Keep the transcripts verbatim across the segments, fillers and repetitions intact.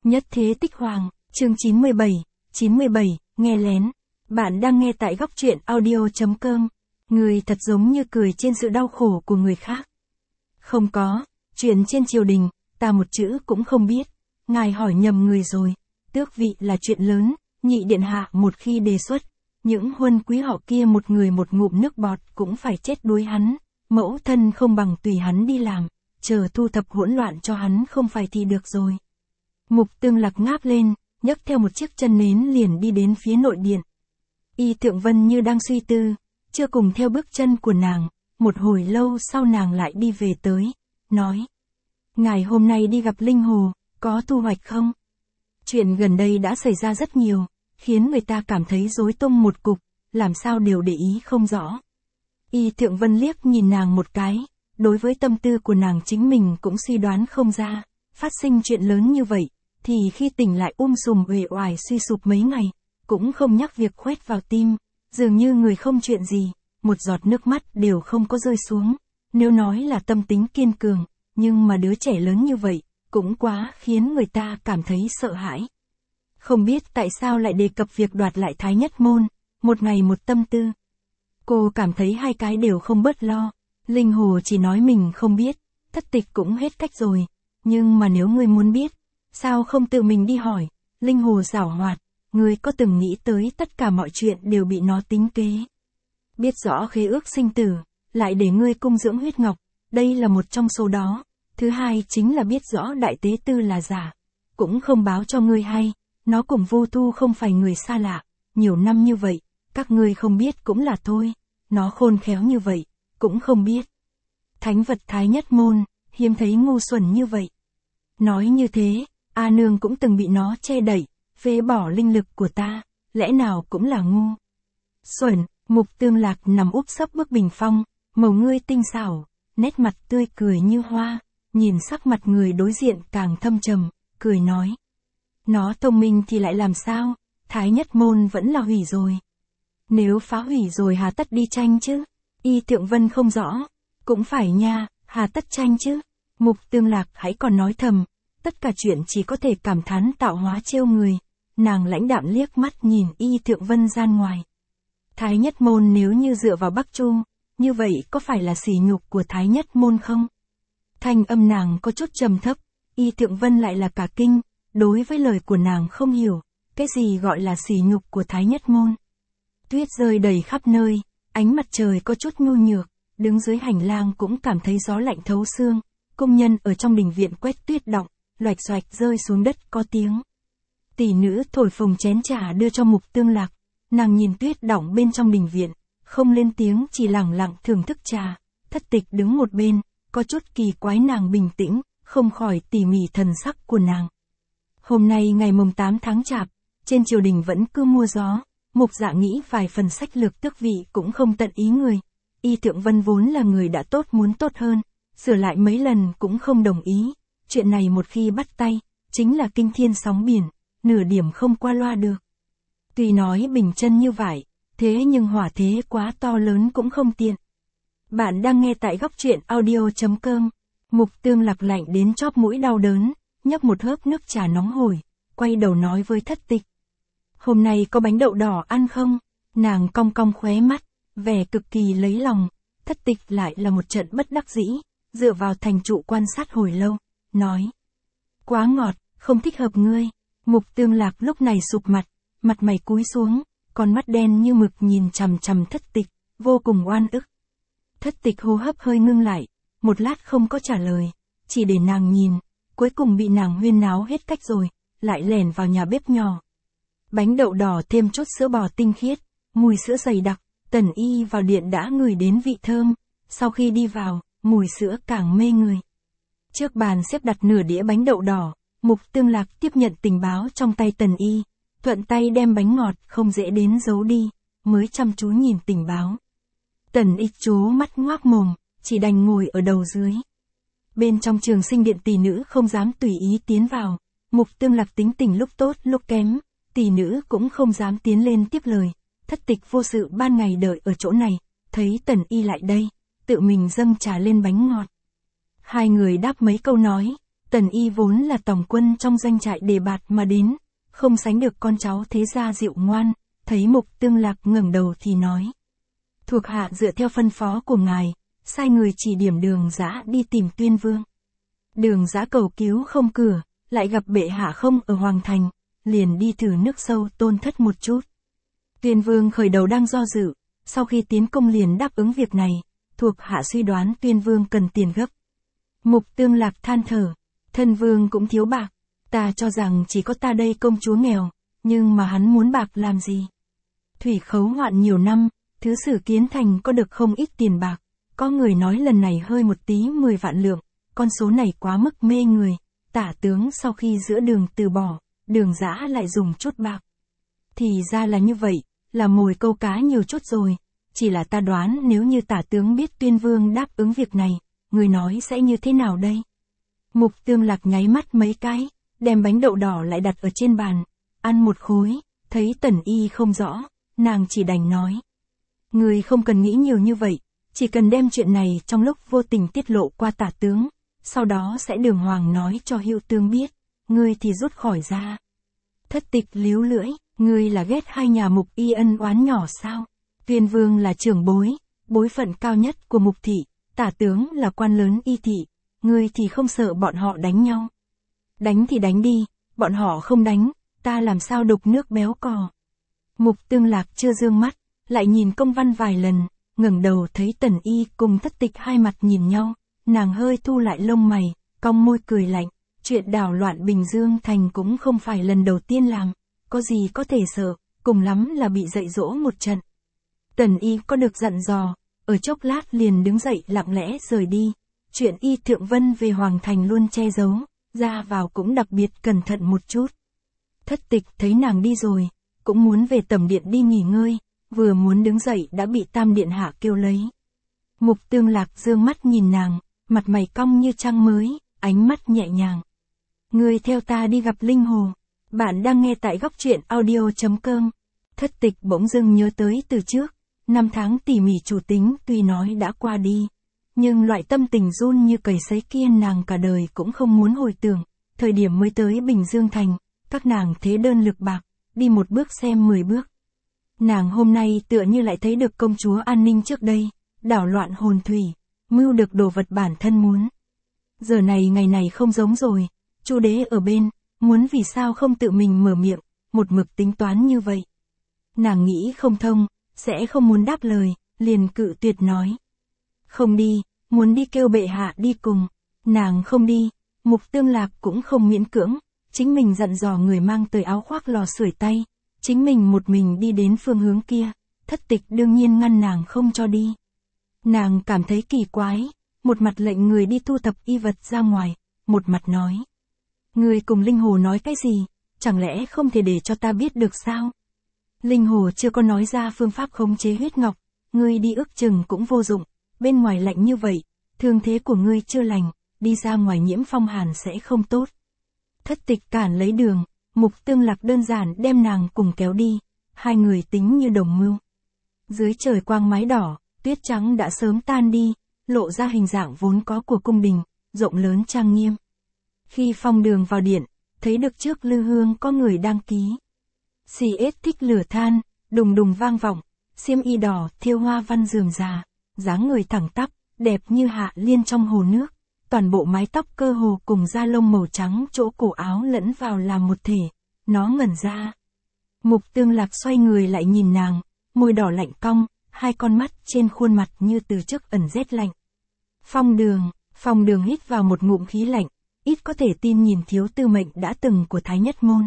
Nhất thế tích hoàng, chương chín mươi bảy, chín mươi bảy, nghe lén. Bạn đang nghe tại góc truyện audio.com. Người thật giống như cười trên sự đau khổ của người khác. Không có, chuyện trên triều đình, ta một chữ cũng không biết. Ngài hỏi nhầm người rồi. Tước vị là chuyện lớn, nhị điện hạ một khi đề xuất. Những huân quý họ kia một người một ngụm nước bọt cũng phải chết đuối hắn. Mẫu thân không bằng tùy hắn đi làm, chờ thu thập hỗn loạn cho hắn không phải thì được rồi. Mục Tương Lạc ngáp lên, nhấc theo một chiếc chân nến liền đi đến phía nội điện. Y Thượng Vân như đang suy tư, chưa cùng theo bước chân của nàng, một hồi lâu sau nàng lại đi về tới, nói. Ngài hôm nay đi gặp Linh Hồ, có thu hoạch không? Chuyện gần đây đã xảy ra rất nhiều, khiến người ta cảm thấy rối tung một cục, làm sao đều để ý không rõ. Y Thượng Vân liếc nhìn nàng một cái, đối với tâm tư của nàng chính mình cũng suy đoán không ra, phát sinh chuyện lớn như vậy, thì khi tỉnh lại um sùm uể oải suy sụp mấy ngày, cũng không nhắc việc khoét vào tim, dường như người không chuyện gì, một giọt nước mắt đều không có rơi xuống. Nếu nói là tâm tính kiên cường, nhưng mà đứa trẻ lớn như vậy, cũng quá khiến người ta cảm thấy sợ hãi. Không biết tại sao lại đề cập việc đoạt lại Thái Nhất Môn, một ngày một tâm tư. Cô cảm thấy hai cái đều không bớt lo, Linh Hồ chỉ nói mình không biết, thất tịch cũng hết cách rồi, nhưng mà nếu ngươi muốn biết, sao không tự mình đi hỏi? Linh Hồ giảo hoạt, ngươi có từng nghĩ tới tất cả mọi chuyện đều bị nó tính kế. Biết rõ khế ước sinh tử, lại để ngươi cung dưỡng huyết ngọc, đây là một trong số đó. Thứ hai chính là biết rõ đại tế tư là giả, cũng không báo cho ngươi hay, nó cùng Vô Thu không phải người xa lạ, nhiều năm như vậy, các ngươi không biết cũng là thôi, nó khôn khéo như vậy, cũng không biết. Thánh vật Thái Nhất Môn, hiếm thấy ngu xuẩn như vậy. Nói như thế, A Nương cũng từng bị nó che đẩy, phế bỏ linh lực của ta, lẽ nào cũng là ngu. Xuẩn, Mục Tương Lạc nằm úp sấp bức bình phong, màu ngươi tinh xảo, nét mặt tươi cười như hoa, nhìn sắc mặt người đối diện càng thâm trầm, cười nói. Nó thông minh thì lại làm sao, Thái Nhất Môn vẫn là hủy rồi. Nếu phá hủy rồi hà tất đi tranh chứ? Y Thượng Vân không rõ, cũng phải nha, hà tất tranh chứ? Mục Tương Lạc hãy còn nói thầm, tất cả chuyện chỉ có thể cảm thán tạo hóa trêu người. Nàng lãnh đạm liếc mắt nhìn Y Thượng Vân gian ngoài. Thái Nhất Môn nếu như dựa vào Bắc Chu, như vậy có phải là sỉ nhục của Thái Nhất Môn không? Thanh âm nàng có chút trầm thấp, Y Thượng Vân lại là cả kinh, đối với lời của nàng không hiểu, cái gì gọi là sỉ nhục của Thái Nhất Môn. Tuyết rơi đầy khắp nơi, ánh mặt trời có chút nhu nhược, đứng dưới hành lang cũng cảm thấy gió lạnh thấu xương, công nhân ở trong đình viện quét tuyết đọng, loạch xoạch rơi xuống đất có tiếng. Tỷ nữ thổi phồng chén trà đưa cho Mục Tương Lạc, nàng nhìn tuyết đọng bên trong đình viện, không lên tiếng chỉ lặng lặng thưởng thức trà, thất tịch đứng một bên, có chút kỳ quái nàng bình tĩnh, không khỏi tỉ mỉ thần sắc của nàng. Hôm nay ngày mùng tám tháng Chạp, trên triều đình vẫn cứ mua gió, Mục Dạ nghĩ vài phần sách lược tước vị cũng không tận ý người. Y Thượng Vân vốn là người đã tốt muốn tốt hơn, sửa lại mấy lần cũng không đồng ý, chuyện này một khi bắt tay, chính là kinh thiên sóng biển, nửa điểm không qua loa được. Tuy nói bình chân như vậy, thế nhưng hỏa thế quá to lớn cũng không tiện. Bạn đang nghe tại góc truyện audio.com. Mục Tương Lạc lạnh đến chóp mũi đau đớn, nhấp một hớp nước trà nóng hổi, quay đầu nói với thất tịch. Hôm nay có bánh đậu đỏ ăn không? Nàng cong cong khóe mắt, vẻ cực kỳ lấy lòng, thất tịch lại là một trận bất đắc dĩ, dựa vào thành trụ quan sát hồi lâu, nói. Quá ngọt, không thích hợp ngươi. Mục Tương Lạc lúc này sụp mặt, mặt mày cúi xuống, con mắt đen như mực nhìn chằm chằm thất tịch, vô cùng oan ức. Thất tịch hô hấp hơi ngưng lại, một lát không có trả lời, chỉ để nàng nhìn, cuối cùng bị nàng huyên náo hết cách rồi, lại lẻn vào nhà bếp nhỏ. Bánh đậu đỏ thêm chút sữa bò tinh khiết, mùi sữa dày đặc, Tần Y vào điện đã ngửi đến vị thơm, sau khi đi vào, mùi sữa càng mê người. Trước bàn xếp đặt nửa đĩa bánh đậu đỏ, Mục Tương Lạc tiếp nhận tình báo trong tay Tần Y, thuận tay đem bánh ngọt không dễ đến giấu đi, mới chăm chú nhìn tình báo. Tần Y chố mắt ngoác mồm, chỉ đành ngồi ở đầu dưới. Bên trong Trường Sinh Điện tỷ nữ không dám tùy ý tiến vào, Mục Tương Lạc tính tình lúc tốt lúc kém, tỷ nữ cũng không dám tiến lên tiếp lời, thất tịch vô sự ban ngày đợi ở chỗ này, thấy Tần Y lại đây, tự mình dâng trà lên bánh ngọt. Hai người đáp mấy câu nói, Tần Y vốn là tổng quân trong doanh trại đề bạt mà đến, không sánh được con cháu thế gia dịu ngoan, thấy Mục Tương Lạc ngẩng đầu thì nói. Thuộc hạ dựa theo phân phó của ngài, sai người chỉ điểm Đường Giã đi tìm Tuyên Vương. Đường Giã cầu cứu không cửa, lại gặp bệ hạ không ở Hoàng Thành, liền đi thử nước sâu Tôn Thất một chút. Tuyên Vương khởi đầu đang do dự, sau khi tiến công liền đáp ứng việc này, thuộc hạ suy đoán Tuyên Vương cần tiền gấp. Mục Tương Lạc than thở, thân vương cũng thiếu bạc, ta cho rằng chỉ có ta đây công chúa nghèo, nhưng mà hắn muốn bạc làm gì? Thủy khấu hoạn nhiều năm, thứ sử Kiến Thành có được không ít tiền bạc, có người nói lần này hơi một tí mười vạn lượng, con số này quá mức mê người, Tả tướng sau khi giữa đường từ bỏ, Đường Giã lại dùng chút bạc. Thì ra là như vậy, là mồi câu cá nhiều chút rồi, chỉ là ta đoán nếu như Tả tướng biết Tuyên Vương đáp ứng việc này, người nói sẽ như thế nào đây? Mục Tương Lạc nháy mắt mấy cái, đem bánh đậu đỏ lại đặt ở trên bàn, ăn một khối, thấy Tần Y không rõ, nàng chỉ đành nói. Người không cần nghĩ nhiều như vậy, chỉ cần đem chuyện này trong lúc vô tình tiết lộ qua Tả tướng, sau đó sẽ đường hoàng nói cho Hữu Tướng biết, ngươi thì rút khỏi ra. Thất Tịch líu lưỡi, ngươi là ghét hai nhà Mục Y ân oán nhỏ sao? Tuyên Vương là trưởng bối, bối phận cao nhất của Mục thị, Tả tướng là quan lớn Y thị, ngươi thì không sợ bọn họ đánh nhau. Đánh thì đánh đi, bọn họ không đánh, ta làm sao đục nước béo cò. Mục Tương Lạc chưa dương mắt, lại nhìn công văn vài lần, ngẩng đầu thấy Tần Y cùng Thất Tịch hai mặt nhìn nhau, nàng hơi thu lại lông mày, cong môi cười lạnh, chuyện đảo loạn Bình Dương Thành cũng không phải lần đầu tiên làm, có gì có thể sợ, cùng lắm là bị dạy dỗ một trận. Tần Y có được dặn dò, ở chốc lát liền đứng dậy lặng lẽ rời đi, chuyện Y Thượng Vân về Hoàng Thành luôn che giấu, ra vào cũng đặc biệt cẩn thận một chút. Thất Tịch thấy nàng đi rồi, cũng muốn về tẩm điện đi nghỉ ngơi, vừa muốn đứng dậy đã bị Tam điện hạ kêu lấy. Mục Tương Lạc dương mắt nhìn nàng, mặt mày cong như trăng mới, ánh mắt nhẹ nhàng. Ngươi theo ta đi gặp Linh Hồ. Bạn đang nghe tại góc truyện audio chấm com. Thất Tịch bỗng dưng nhớ tới từ trước, năm tháng tỉ mỉ chủ tính tuy nói đã qua đi, nhưng loại tâm tình run như cầy sấy kia nàng cả đời cũng không muốn hồi tưởng. Thời điểm mới tới Bình Dương Thành, các nàng thế đơn lực bạc, đi một bước xem mười bước. Nàng hôm nay tựa như lại thấy được công chúa An Ninh trước đây, đảo loạn hồn thủy, mưu được đồ vật bản thân muốn. Giờ này ngày này không giống rồi, Chu đế ở bên, muốn vì sao không tự mình mở miệng, một mực tính toán như vậy. Nàng nghĩ không thông, sẽ không muốn đáp lời, liền cự tuyệt nói. Không đi, muốn đi kêu bệ hạ đi cùng, nàng không đi, Mục Tương Lạc cũng không miễn cưỡng, chính mình dặn dò người mang tới áo khoác lò sưởi tay, chính mình một mình đi đến phương hướng kia, Thất Tịch đương nhiên ngăn nàng không cho đi. Nàng cảm thấy kỳ quái, một mặt lệnh người đi thu thập y vật ra ngoài, một mặt nói. Người cùng Linh Hồ nói cái gì, chẳng lẽ không thể để cho ta biết được sao? Linh Hồ chưa có nói ra phương pháp khống chế huyết ngọc, ngươi đi ước chừng cũng vô dụng, bên ngoài lạnh như vậy, thương thế của ngươi chưa lành, đi ra ngoài nhiễm phong hàn sẽ không tốt. Thất Tịch cản lấy đường, Mục Tương Lạc đơn giản đem nàng cùng kéo đi, hai người tính như đồng mưu. Dưới trời quang mái đỏ, tuyết trắng đã sớm tan đi, lộ ra hình dạng vốn có của cung đình, rộng lớn trang nghiêm. Khi Phong Đường vào điện, thấy được trước lư hương có người đăng ký. Xì ết thích lửa than, đùng đùng vang vọng, xiêm y đỏ thiêu hoa văn rườm rà, dáng người thẳng tắp, đẹp như hạ liên trong hồ nước, toàn bộ mái tóc cơ hồ cùng da lông màu trắng chỗ cổ áo lẫn vào làm một thể, nó ngẩn ra. Mục Tương Lạc xoay người lại nhìn nàng, môi đỏ lạnh cong, hai con mắt trên khuôn mặt như từ trước ẩn rét lạnh. Phong Đường, Phong Đường hít vào một ngụm khí lạnh, ít có thể tin nhìn thiếu tư mệnh đã từng của Thái Nhất Môn.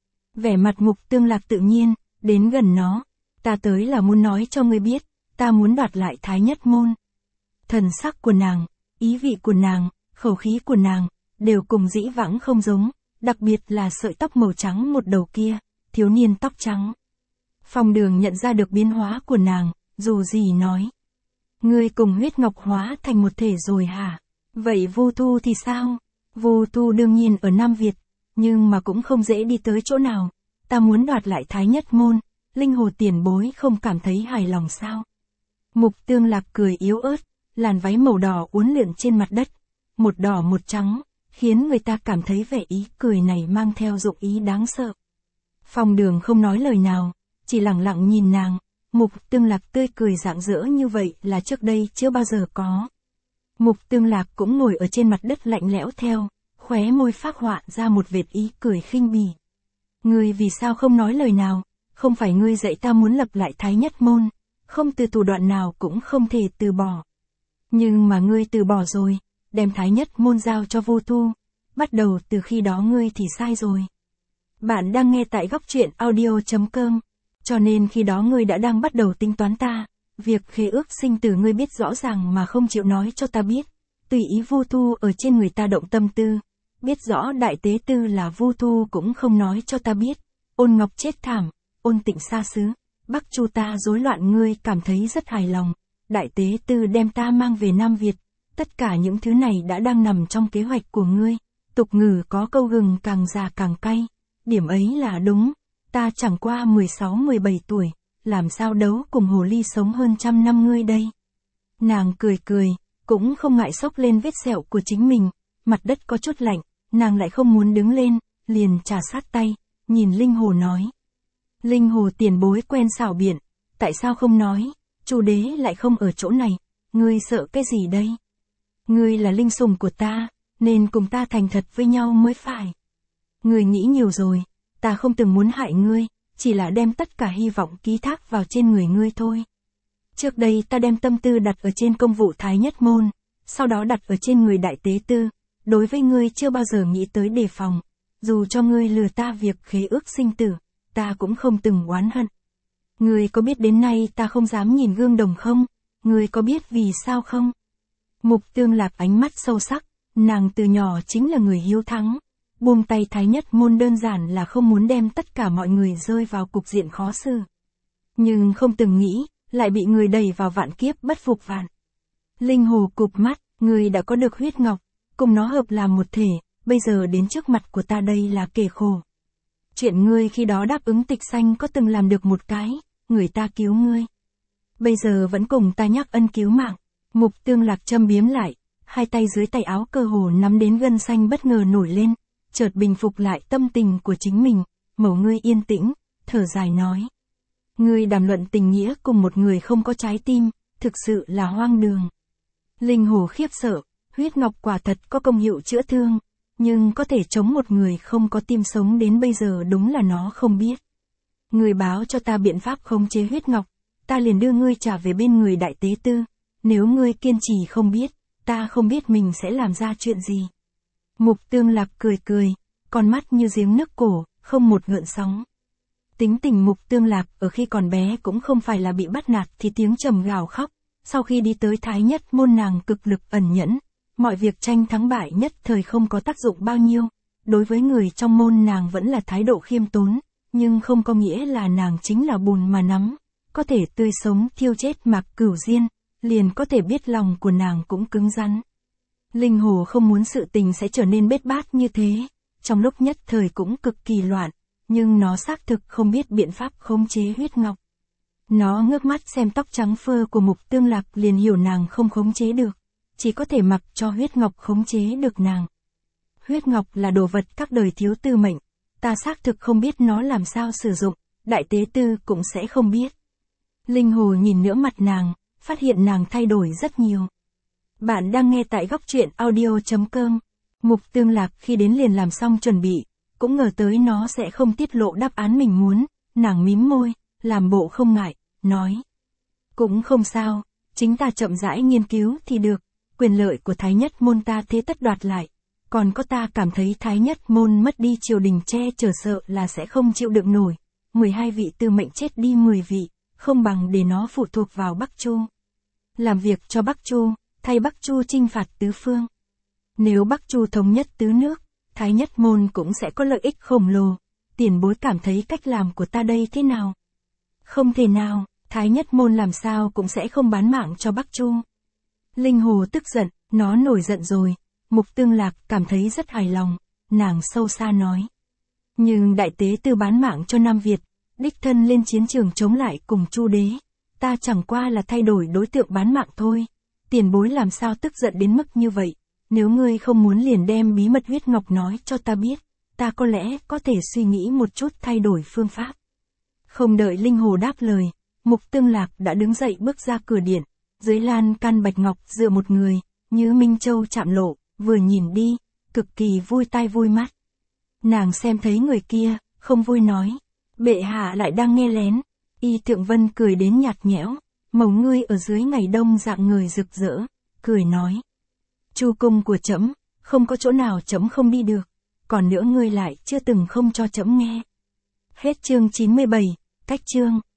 Vẻ mặt Mục Tương Lạc tự nhiên, đến gần nó, ta tới là muốn nói cho ngươi biết, ta muốn đoạt lại Thái Nhất Môn. Thần sắc của nàng, ý vị của nàng, khẩu khí của nàng, đều cùng dĩ vãng không giống, đặc biệt là sợi tóc màu trắng một đầu kia, thiếu niên tóc trắng. Phong Đường nhận ra được biến hóa của nàng, dù gì nói. Ngươi cùng huyết ngọc hóa thành một thể rồi hả? Vậy Vu Thu thì sao? Vu Thu đương nhiên ở Nam Việt, nhưng mà cũng không dễ đi tới chỗ nào. Ta muốn đoạt lại Thái Nhất Môn, Linh Hồ tiền bối không cảm thấy hài lòng sao? Mục Tương Lạc cười yếu ớt, làn váy màu đỏ uốn lượn trên mặt đất, một đỏ một trắng, khiến người ta cảm thấy vẻ ý cười này mang theo dụng ý đáng sợ. Phong Đường không nói lời nào, chỉ lặng lặng nhìn nàng. Mục Tương Lạc tươi cười rạng rỡ như vậy là trước đây chưa bao giờ có. Mục Tương Lạc cũng ngồi ở trên mặt đất lạnh lẽo theo, khóe môi phác họa ra một vệt ý cười khinh bỉ. Ngươi vì sao không nói lời nào, không phải ngươi dạy ta muốn lập lại Thái Nhất Môn, không từ thủ đoạn nào cũng không thể từ bỏ. Nhưng mà ngươi từ bỏ rồi, đem Thái Nhất Môn giao cho Vu Thu, bắt đầu từ khi đó ngươi thì sai rồi. Bạn đang nghe tại góc truyện audio chấm com, cho nên khi đó ngươi đã đang bắt đầu tính toán ta, việc khế ước sinh tử ngươi biết rõ ràng mà không chịu nói cho ta biết, tùy ý Vu Thu ở trên người ta động tâm tư, biết rõ đại tế tư là Vu Thu cũng không nói cho ta biết, Ôn Ngọc chết thảm, Ôn Tịnh xa xứ, Bắc Chu ta rối loạn ngươi cảm thấy rất hài lòng, đại tế tư đem ta mang về Nam Việt, tất cả những thứ này đã đang nằm trong kế hoạch của ngươi, tục ngữ có câu gừng càng già càng cay, điểm ấy là đúng, ta chẳng qua mười sáu mười bảy tuổi, làm sao đấu cùng hồ ly sống hơn trăm năm ngươi đây. Nàng cười cười, cũng không ngại xốc lên vết sẹo của chính mình, mặt đất có chút lạnh, nàng lại không muốn đứng lên, liền trà sát tay, nhìn Linh Hồ nói. Linh Hồ tiền bối quen xảo biện, tại sao không nói, Chu đế lại không ở chỗ này, ngươi sợ cái gì đây? Ngươi là linh sủng của ta, nên cùng ta thành thật với nhau mới phải. Ngươi nghĩ nhiều rồi, ta không từng muốn hại ngươi, chỉ là đem tất cả hy vọng ký thác vào trên người ngươi thôi. Trước đây ta đem tâm tư đặt ở trên công vụ Thái Nhất Môn, sau đó đặt ở trên người đại tế tư, đối với ngươi chưa bao giờ nghĩ tới đề phòng, dù cho ngươi lừa ta việc khế ước sinh tử, ta cũng không từng oán hận. Ngươi có biết đến nay ta không dám nhìn gương đồng không? Ngươi có biết vì sao không? Mục Tương Lạc ánh mắt sâu sắc, nàng từ nhỏ chính là người hiếu thắng. Buông tay Thái Nhất Môn đơn giản là không muốn đem tất cả mọi người rơi vào cục diện khó xử. Nhưng không từng nghĩ, lại bị người đẩy vào vạn kiếp bất phục vạn. Linh Hồ cụp mắt, người đã có được huyết ngọc, cùng nó hợp làm một thể, bây giờ đến trước mặt của ta đây là kể khổ. Chuyện ngươi khi đó đáp ứng Tịch Xanh có từng làm được một cái, người ta cứu ngươi. Bây giờ vẫn cùng ta nhắc ân cứu mạng. Mục Tương Lạc châm biếm lại, hai tay dưới tay áo cơ hồ nắm đến gân xanh bất ngờ nổi lên, chợt bình phục lại tâm tình của chính mình, mẩu ngươi yên tĩnh, thở dài nói. Ngươi đàm luận tình nghĩa cùng một người không có trái tim, thực sự là hoang đường. Linh Hồ khiếp sợ, huyết ngọc quả thật có công hiệu chữa thương, nhưng có thể chống một người không có tim sống đến bây giờ đúng là nó không biết. Ngươi báo cho ta biện pháp khống chế huyết ngọc, ta liền đưa ngươi trả về bên người đại tế tư, nếu ngươi kiên trì không biết, ta không biết mình sẽ làm ra chuyện gì. Mục Tương Lạc cười cười, con mắt như giếng nước cổ, không một gợn sóng. Tính tình Mục Tương Lạc ở khi còn bé cũng không phải là bị bắt nạt thì tiếng trầm gào khóc, sau khi đi tới Thái Nhất Môn nàng cực lực ẩn nhẫn, mọi việc tranh thắng bại nhất thời không có tác dụng bao nhiêu, đối với người trong môn nàng vẫn là thái độ khiêm tốn, nhưng không có nghĩa là nàng chính là bùn mà nắm, có thể tươi sống thiêu chết Mạc Cửu Diên, liền có thể biết lòng của nàng cũng cứng rắn. Linh Hồ không muốn sự tình sẽ trở nên bết bát như thế, trong lúc nhất thời cũng cực kỳ loạn, nhưng nó xác thực không biết biện pháp khống chế huyết ngọc. Nó ngước mắt xem tóc trắng phơ của Mục Tương Lạc liền hiểu nàng không khống chế được, chỉ có thể mặc cho huyết ngọc khống chế được nàng. Huyết ngọc là đồ vật các đời thiếu tư mệnh, ta xác thực không biết nó làm sao sử dụng, đại tế tư cũng sẽ không biết. Linh Hồ nhìn nữa mặt nàng, phát hiện nàng thay đổi rất nhiều. Bạn đang nghe tại góc truyện audio chấm com. Mục Tương Lạc khi đến liền làm xong chuẩn bị, cũng ngờ tới nó sẽ không tiết lộ đáp án mình muốn, nàng mím môi, làm bộ không ngại, nói. Cũng không sao, chính ta chậm rãi nghiên cứu thì được, quyền lợi của Thái Nhất Môn ta thế tất đoạt lại, còn có ta cảm thấy Thái Nhất Môn mất đi triều đình che chở sợ là sẽ không chịu đựng nổi, mười hai vị tư mệnh chết đi mười vị, không bằng để nó phụ thuộc vào Bắc Chu. Làm việc cho Bắc Chu, thay Bắc Chu chinh phạt tứ phương. Nếu Bắc Chu thống nhất tứ nước, Thái Nhất Môn cũng sẽ có lợi ích khổng lồ, tiền bối cảm thấy cách làm của ta đây thế nào? Không thể nào, Thái Nhất Môn làm sao cũng sẽ không bán mạng cho Bắc Chu. Linh Hồ tức giận, nó nổi giận rồi, Mục Tương Lạc cảm thấy rất hài lòng, nàng sâu xa nói. Nhưng đại tế tư bán mạng cho Nam Việt, đích thân lên chiến trường chống lại cùng Chu đế, ta chẳng qua là thay đổi đối tượng bán mạng thôi, tiền bối làm sao tức giận đến mức như vậy, nếu ngươi không muốn liền đem bí mật huyết ngọc nói cho ta biết, ta có lẽ có thể suy nghĩ một chút thay đổi phương pháp. Không đợi Linh Hồ đáp lời, Mục Tương Lạc đã đứng dậy bước ra cửa điện, dưới lan can bạch ngọc dựa một người, như Minh Châu chạm lộ, vừa nhìn đi, cực kỳ vui tai vui mắt. Nàng xem thấy người kia, không vui nói, bệ hạ lại đang nghe lén. Y Thượng Vân cười đến nhạt nhẽo, màu ngươi ở dưới ngày đông dạng người rực rỡ, cười nói. Chu cung của trẫm, không có chỗ nào trẫm không đi được, còn nữa ngươi lại chưa từng không cho trẫm nghe. Hết chương chín mươi bảy, cách chương.